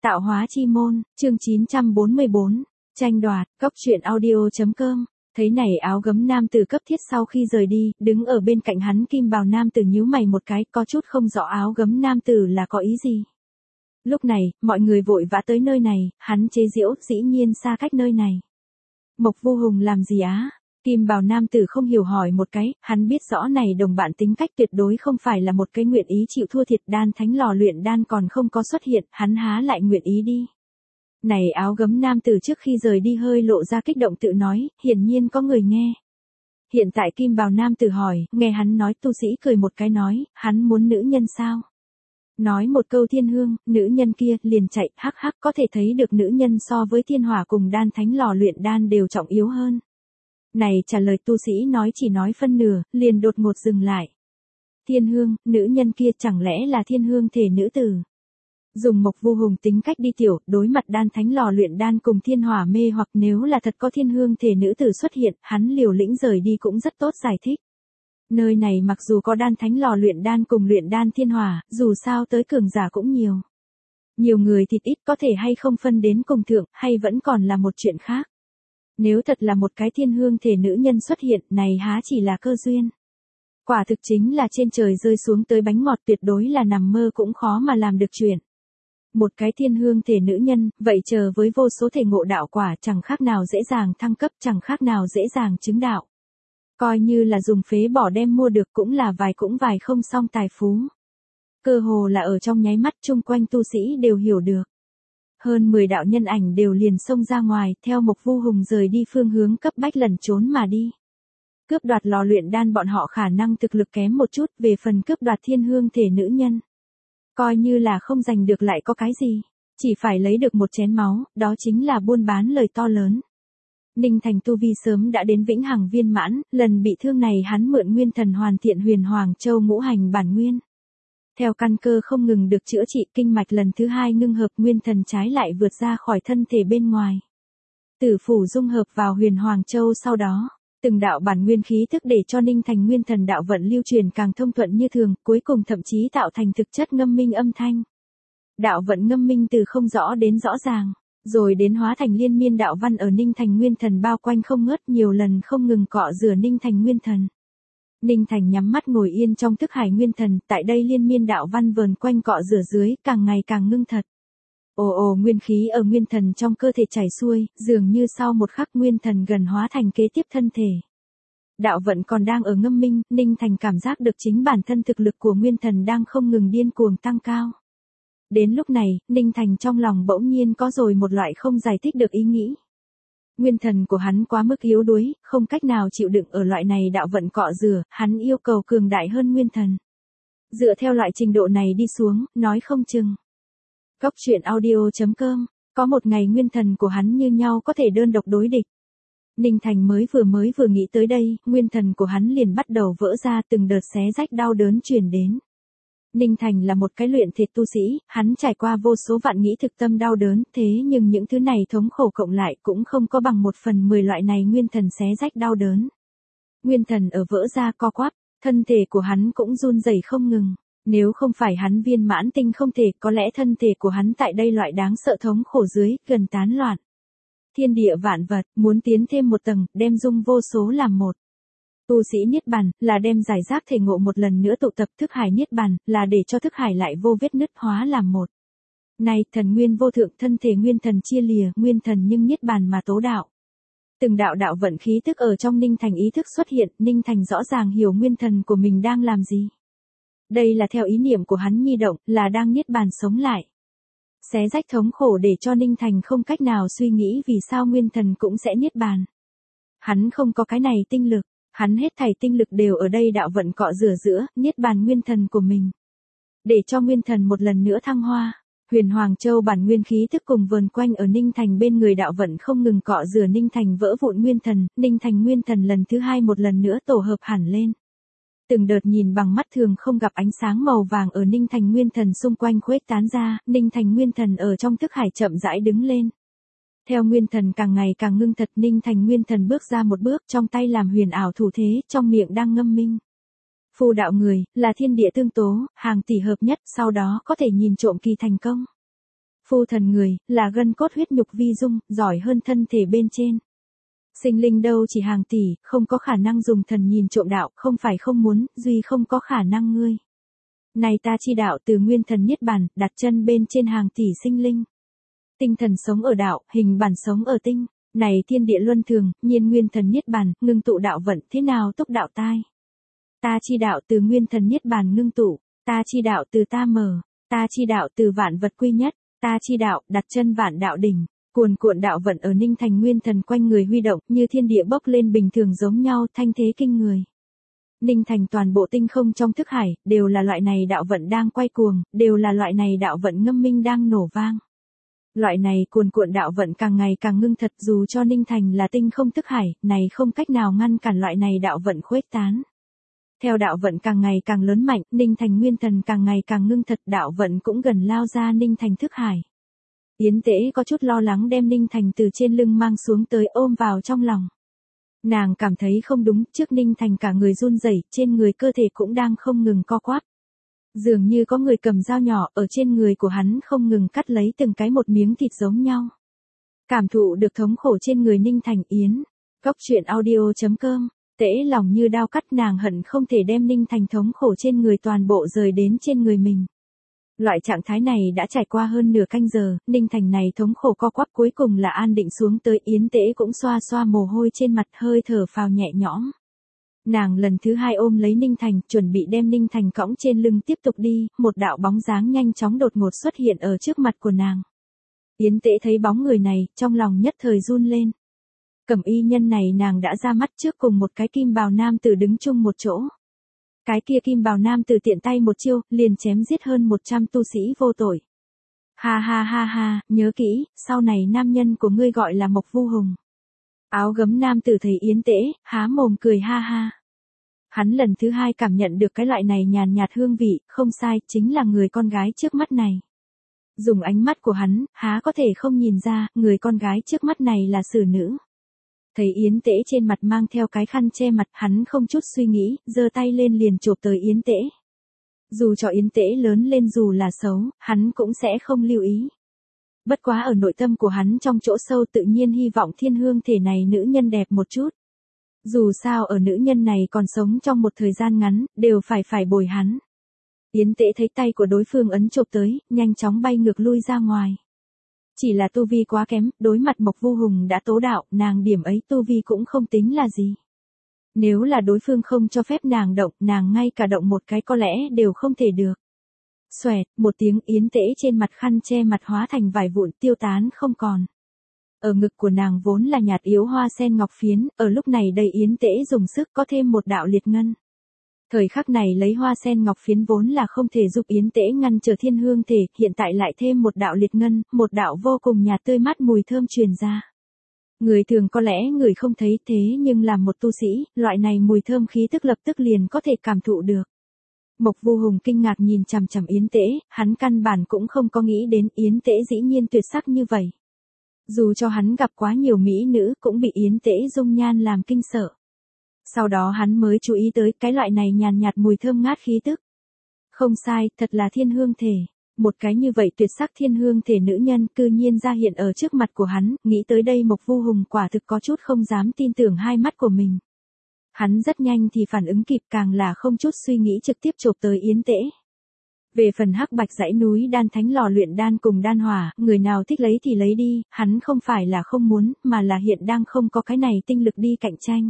Tạo hóa chi môn, chương 944, tranh đoạt, cốc truyện audio.com. Thấy này áo gấm nam tử cấp thiết sau khi rời đi, đứng ở bên cạnh hắn kim bào nam tử nhíu mày một cái, có chút không rõ áo gấm nam tử là có ý gì. Lúc này, mọi người vội vã tới nơi này, hắn chế giễu, dĩ nhiên xa cách nơi này. Mộc Vu Hùng làm gì á? Kim bào nam tử không hiểu hỏi một cái, hắn biết rõ này đồng bạn tính cách tuyệt đối không phải là một cái nguyện ý chịu thua thiệt, đan thánh lò luyện đan còn không có xuất hiện, hắn há lại nguyện ý đi. Này áo gấm nam tử trước khi rời đi hơi lộ ra kích động tự nói, hiển nhiên có người nghe. Hiện tại kim bào nam tử hỏi, nghe hắn nói, tu sĩ cười một cái nói, hắn muốn nữ nhân sao? Nói một câu thiên hương, nữ nhân kia liền chạy, hắc hắc, có thể thấy được nữ nhân so với thiên hỏa cùng đan thánh lò luyện đan đều trọng yếu hơn. Này trả lời tu sĩ nói chỉ nói phân nửa, liền đột ngột dừng lại. Thiên hương, nữ nhân kia chẳng lẽ là thiên hương thể nữ tử? Dùng Mộc Vu Hùng tính cách đi tiểu, đối mặt đan thánh lò luyện đan cùng thiên hỏa mê, hoặc nếu là thật có thiên hương thể nữ tử xuất hiện, hắn liều lĩnh rời đi cũng rất tốt giải thích. Nơi này mặc dù có đan thánh lò luyện đan cùng luyện đan thiên hỏa, dù sao tới cường giả cũng nhiều. Nhiều người thịt ít, có thể hay không phân đến cùng thượng, hay vẫn còn là một chuyện khác. Nếu thật là một cái thiên hương thể nữ nhân xuất hiện, này há chỉ là cơ duyên. Quả thực chính là trên trời rơi xuống tới bánh ngọt, tuyệt đối là nằm mơ cũng khó mà làm được chuyện. Một cái thiên hương thể nữ nhân, vậy chờ với vô số thể ngộ đạo quả, chẳng khác nào dễ dàng thăng cấp, chẳng khác nào dễ dàng chứng đạo. Coi như là dùng phế bỏ đem mua được cũng là vài không xong tài phú. Cơ hồ là ở trong nháy mắt, chung quanh tu sĩ đều hiểu được. Hơn 10 đạo nhân ảnh đều liền xông ra ngoài, theo Mộc Vu Hùng rời đi phương hướng cấp bách lẩn trốn mà đi. Cướp đoạt lò luyện đan bọn họ khả năng thực lực kém một chút, về phần cướp đoạt thiên hương thể nữ nhân. Coi như là không giành được lại có cái gì, chỉ phải lấy được một chén máu, đó chính là buôn bán lời to lớn. Ninh Thành tu vi sớm đã đến vĩnh hằng viên mãn, lần bị thương này hắn mượn nguyên thần hoàn thiện Huyền Hoàng Châu ngũ hành bản nguyên. Theo căn cơ không ngừng được chữa trị, kinh mạch lần thứ 2 ngưng hợp, nguyên thần trái lại vượt ra khỏi thân thể bên ngoài. Tử phủ dung hợp vào Huyền Hoàng Châu sau đó, từng đạo bản nguyên khí thức để cho Ninh Thành nguyên thần đạo vận lưu truyền càng thông thuận như thường, cuối cùng thậm chí tạo thành thực chất ngâm minh âm thanh. Đạo vận ngâm minh từ không rõ đến rõ ràng, rồi đến hóa thành liên miên đạo văn ở Ninh Thành nguyên thần bao quanh không ngớt, nhiều lần không ngừng cọ rửa Ninh Thành nguyên thần. Ninh Thành nhắm mắt ngồi yên trong thức hải nguyên thần, tại đây liên miên đạo văn vờn quanh cọ rửa dưới, càng ngày càng ngưng thật. Ồ nguyên khí ở nguyên thần trong cơ thể chảy xuôi, dường như sau một khắc nguyên thần gần hóa thành kế tiếp thân thể. Đạo vận còn đang ở ngâm minh, Ninh Thành cảm giác được chính bản thân thực lực của nguyên thần đang không ngừng điên cuồng tăng cao. Đến lúc này, Ninh Thành trong lòng bỗng nhiên có rồi một loại không giải thích được ý nghĩ. Nguyên thần của hắn quá mức yếu đuối, không cách nào chịu đựng ở loại này đạo vận cọ rửa, hắn yêu cầu cường đại hơn nguyên thần. Dựa theo loại trình độ này đi xuống, nói không chừng. Cốc truyện audio.com, có một ngày nguyên thần của hắn như nhau có thể đơn độc đối địch. Ninh Thành mới vừa nghĩ tới đây, nguyên thần của hắn liền bắt đầu vỡ ra, từng đợt xé rách đau đớn truyền đến. Ninh Thành là một cái luyện thể tu sĩ, hắn trải qua vô số vạn nghĩ thực tâm đau đớn, thế nhưng những thứ này thống khổ cộng lại cũng không có bằng 1/10 loại này nguyên thần xé rách đau đớn. Nguyên thần ở vỡ ra co quắp, thân thể của hắn cũng run rẩy không ngừng. Nếu không phải hắn viên mãn tinh không thể, có lẽ thân thể của hắn tại đây loại đáng sợ thống khổ dưới, gần tán loạn. Thiên địa vạn vật, muốn tiến thêm một tầng, đem dung vô số làm một. Tu sĩ niết bàn, là đem giải rác thể ngộ một lần nữa tụ tập, thức hải niết bàn, là để cho thức hải lại vô vết nứt hóa làm một. Này, thần nguyên vô thượng, thân thể nguyên thần chia lìa, nguyên thần nhưng niết bàn mà tố đạo. Từng đạo đạo vận khí tức ở trong Ninh Thành ý thức xuất hiện, Ninh Thành rõ ràng hiểu nguyên thần của mình đang làm gì. Đây là theo ý niệm của hắn nhi động, là đang niết bàn sống lại. Xé rách thống khổ để cho Ninh Thành không cách nào suy nghĩ vì sao nguyên thần cũng sẽ niết bàn. Hắn không có cái này tinh lực, hắn hết thảy tinh lực đều ở đây đạo vận cọ rửa giữa, niết bàn nguyên thần của mình. Để cho nguyên thần một lần nữa thăng hoa, Huyền Hoàng Châu bản nguyên khí thức cùng vờn quanh ở Ninh Thành bên người đạo vận không ngừng cọ rửa Ninh Thành vỡ vụn nguyên thần, Ninh Thành nguyên thần lần thứ 2 một lần nữa tổ hợp hẳn lên. Từng đợt nhìn bằng mắt thường không gặp ánh sáng màu vàng ở Ninh Thành nguyên thần xung quanh khuếch tán ra, Ninh Thành nguyên thần ở trong thức hải chậm rãi đứng lên. Theo nguyên thần càng ngày càng ngưng thật, Ninh Thành nguyên thần bước ra một bước, trong tay làm huyền ảo thủ thế, trong miệng đang ngâm minh. Phù đạo người, là thiên địa tương tố, hàng tỷ hợp nhất, sau đó có thể nhìn trộm kỳ thành công. Phu thần người, là gân cốt huyết nhục vi dung, giỏi hơn thân thể bên trên. Sinh linh đâu chỉ hàng tỷ, không có khả năng dùng thần nhìn trộm đạo, không phải không muốn, duy không có khả năng ngươi. Này ta chi đạo từ nguyên thần niết bàn, đặt chân bên trên hàng tỷ sinh linh. Tinh thần sống ở đạo, hình bản sống ở tinh. Này thiên địa luân thường, nhiên nguyên thần niết bàn, ngưng tụ đạo vận, thế nào túc đạo tai. Ta chi đạo từ nguyên thần niết bàn ngưng tụ, ta chi đạo từ ta mở, ta chi đạo từ vạn vật quy nhất, ta chi đạo đặt chân vạn đạo đỉnh. Cuồn cuộn đạo vận ở Ninh Thành nguyên thần quanh người huy động, như thiên địa bốc lên bình thường giống nhau, thanh thế kinh người. Ninh Thành toàn bộ tinh không trong thức hải, đều là loại này đạo vận đang quay cuồng, đều là loại này đạo vận ngâm minh đang nổ vang. Loại này cuồn cuộn đạo vận càng ngày càng ngưng thật, dù cho Ninh Thành là tinh không thức hải, này không cách nào ngăn cản loại này đạo vận khuếch tán. Theo đạo vận càng ngày càng lớn mạnh, Ninh Thành nguyên thần càng ngày càng ngưng thật, đạo vận cũng gần lao ra Ninh Thành thức hải. Yến Tễ có chút lo lắng đem Ninh Thành từ trên lưng mang xuống tới ôm vào trong lòng. Nàng cảm thấy không đúng, trước Ninh Thành cả người run rẩy, trên người cơ thể cũng đang không ngừng co quắp. Dường như có người cầm dao nhỏ ở trên người của hắn không ngừng cắt lấy từng cái một miếng thịt giống nhau. Cảm thụ được thống khổ trên người Ninh Thành Yến. Góc truyện audio.com, Tễ lòng như đao cắt, nàng hận không thể đem Ninh Thành thống khổ trên người toàn bộ rời đến trên người mình. Loại trạng thái này đã trải qua hơn nửa canh giờ, Ninh Thành này thống khổ co quắp cuối cùng là an định xuống tới. Yến Tễ cũng xoa xoa mồ hôi trên mặt, hơi thở phào nhẹ nhõm. Nàng lần thứ hai ôm lấy Ninh Thành, chuẩn bị đem Ninh Thành cõng trên lưng tiếp tục đi, một đạo bóng dáng nhanh chóng đột ngột xuất hiện ở trước mặt của nàng. Yến Tễ thấy bóng người này, trong lòng nhất thời run lên. Cẩm y nhân này nàng đã ra mắt trước, cùng một cái kim bào nam tử đứng chung một chỗ. Cái kia kim bào nam tử tiện tay một chiêu, liền chém giết hơn 100 tu sĩ vô tội. Ha ha ha ha, nhớ kỹ, sau này nam nhân của ngươi gọi là Mộc Vu Hùng. Áo gấm nam tử thấy Yến Tễ, há mồm cười ha ha. Hắn lần thứ hai cảm nhận được cái loại này nhàn nhạt hương vị, không sai, chính là người con gái trước mắt này. Dùng ánh mắt của hắn, há có thể không nhìn ra, người con gái trước mắt này là xử nữ. Thấy Yến Tễ trên mặt mang theo cái khăn che mặt, hắn không chút suy nghĩ, giơ tay lên liền chộp tới Yến Tễ. Dù cho Yến Tễ lớn lên dù là xấu, hắn cũng sẽ không lưu ý. Bất quá ở nội tâm của hắn trong chỗ sâu tự nhiên hy vọng thiên hương thể này nữ nhân đẹp một chút. Dù sao ở nữ nhân này còn sống trong một thời gian ngắn, đều phải bồi hắn. Yến Tễ thấy tay của đối phương ấn chộp tới, nhanh chóng bay ngược lui ra ngoài. Chỉ là tu vi quá kém, đối mặt Mộc Vu Hùng đã tố đạo, nàng điểm ấy tu vi cũng không tính là gì. Nếu là đối phương không cho phép nàng động, nàng ngay cả động một cái có lẽ đều không thể được. Xoẹt, một tiếng, Yến Tễ trên mặt khăn che mặt hóa thành vài vụn tiêu tán không còn. Ở ngực của nàng vốn là nhạt yếu hoa sen ngọc phiến, ở lúc này đầy Yến Tễ dùng sức có thêm một đạo liệt ngân. Thời khắc này lấy hoa sen ngọc phiến vốn là không thể giúp Yến Tễ ngăn trở thiên hương thể, hiện tại lại thêm một đạo liệt ngân, một đạo vô cùng nhạt tươi mát mùi thơm truyền ra. Người thường có lẽ người không thấy thế nhưng làm một tu sĩ, loại này mùi thơm khí tức lập tức liền có thể cảm thụ được. Mộc Vu Hùng kinh ngạc nhìn chằm chằm Yến Tễ, hắn căn bản cũng không có nghĩ đến Yến Tễ dĩ nhiên tuyệt sắc như vậy. Dù cho hắn gặp quá nhiều mỹ nữ cũng bị Yến Tễ dung nhan làm kinh sợ. Sau đó hắn mới chú ý tới cái loại này nhàn nhạt mùi thơm ngát khí tức. Không sai, thật là thiên hương thể. Một cái như vậy tuyệt sắc thiên hương thể nữ nhân cư nhiên ra hiện ở trước mặt của hắn, nghĩ tới đây Mộc Vu Hùng quả thực có chút không dám tin tưởng hai mắt của mình. Hắn rất nhanh thì phản ứng kịp, càng là không chút suy nghĩ trực tiếp chộp tới Yến Tễ. Về phần hắc bạch dãy núi đan thánh lò luyện đan cùng đan hỏa, người nào thích lấy thì lấy đi, hắn không phải là không muốn, mà là hiện đang không có cái này tinh lực đi cạnh tranh.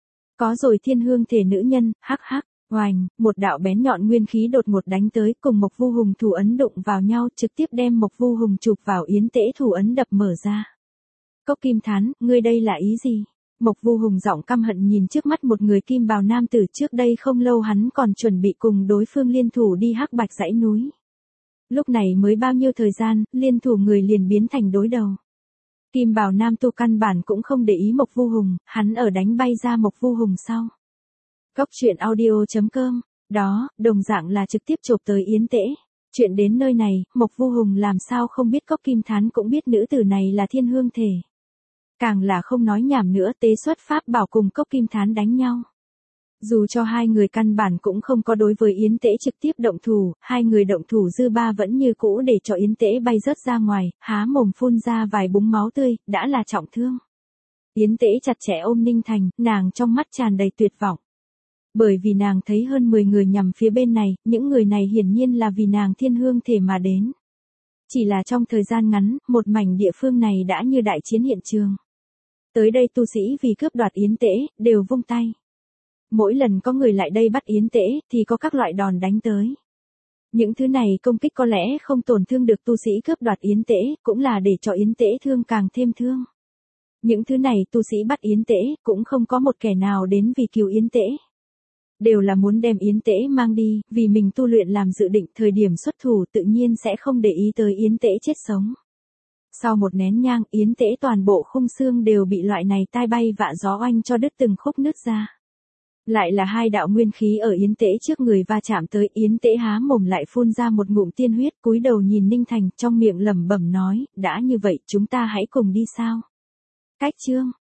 Có rồi thiên hương thể nữ nhân, hắc hắc, oành, một đạo bén nhọn nguyên khí đột ngột đánh tới, cùng Mộc Vu Hùng thủ ấn đụng vào nhau, trực tiếp đem Mộc Vu Hùng chụp vào Yến Tễ thủ ấn đập mở ra. Cốc Kim Thán, ngươi đây là ý gì? Mộc Vu Hùng giọng căm hận nhìn trước mắt một người kim bào nam tử, trước đây không lâu hắn còn chuẩn bị cùng đối phương liên thủ đi hắc bạch dãy núi. Lúc này mới bao nhiêu thời gian, liên thủ người liền biến thành đối đầu. Kim bào nam tu căn bản cũng không để ý Mộc Vu Hùng, hắn ở đánh bay ra Mộc Vu Hùng sau. Góc truyện audio.com, đó, đồng dạng là trực tiếp chộp tới Yến Tễ. Chuyện đến nơi này, Mộc Vu Hùng làm sao không biết Cốc Kim Thán cũng biết nữ tử này là thiên hương thể. Càng là không nói nhảm nữa, tế xuất pháp bảo cùng Cốc Kim Thán đánh nhau. Dù cho hai người căn bản cũng không có đối với Yến Tễ trực tiếp động thủ, hai người động thủ dư ba vẫn như cũ để cho Yến Tễ bay rớt ra ngoài, há mồm phun ra vài búng máu tươi, đã là trọng thương. Yến Tễ chặt chẽ ôm Ninh Thành, nàng trong mắt tràn đầy tuyệt vọng. Bởi vì nàng thấy hơn 10 người nhằm phía bên này, những người này hiển nhiên là vì nàng thiên hương thể mà đến. Chỉ là trong thời gian ngắn, một mảnh địa phương này đã như đại chiến hiện trường. Tới đây tu sĩ vì cướp đoạt Yến Tễ, đều vung tay. Mỗi lần có người lại đây bắt Yến Tễ, thì có các loại đòn đánh tới. Những thứ này công kích có lẽ không tổn thương được tu sĩ cướp đoạt Yến Tễ, cũng là để cho Yến Tễ thương càng thêm thương. Những thứ này tu sĩ bắt Yến Tễ, cũng không có một kẻ nào đến vì cứu Yến Tễ. Đều là muốn đem Yến Tễ mang đi, vì mình tu luyện làm dự định thời điểm xuất thủ tự nhiên sẽ không để ý tới Yến Tễ chết sống. Sau một nén nhang, Yến Tễ toàn bộ khung xương đều bị loại này tai bay vạ gió oanh cho đứt từng khúc nứt ra. Lại là hai đạo nguyên khí ở Yến Tễ trước người va chạm tới, Yến Tễ há mồm lại phun ra một ngụm tiên huyết, cúi đầu nhìn Ninh Thành, trong miệng lẩm bẩm nói, đã như vậy chúng ta hãy cùng đi sao? Cách chương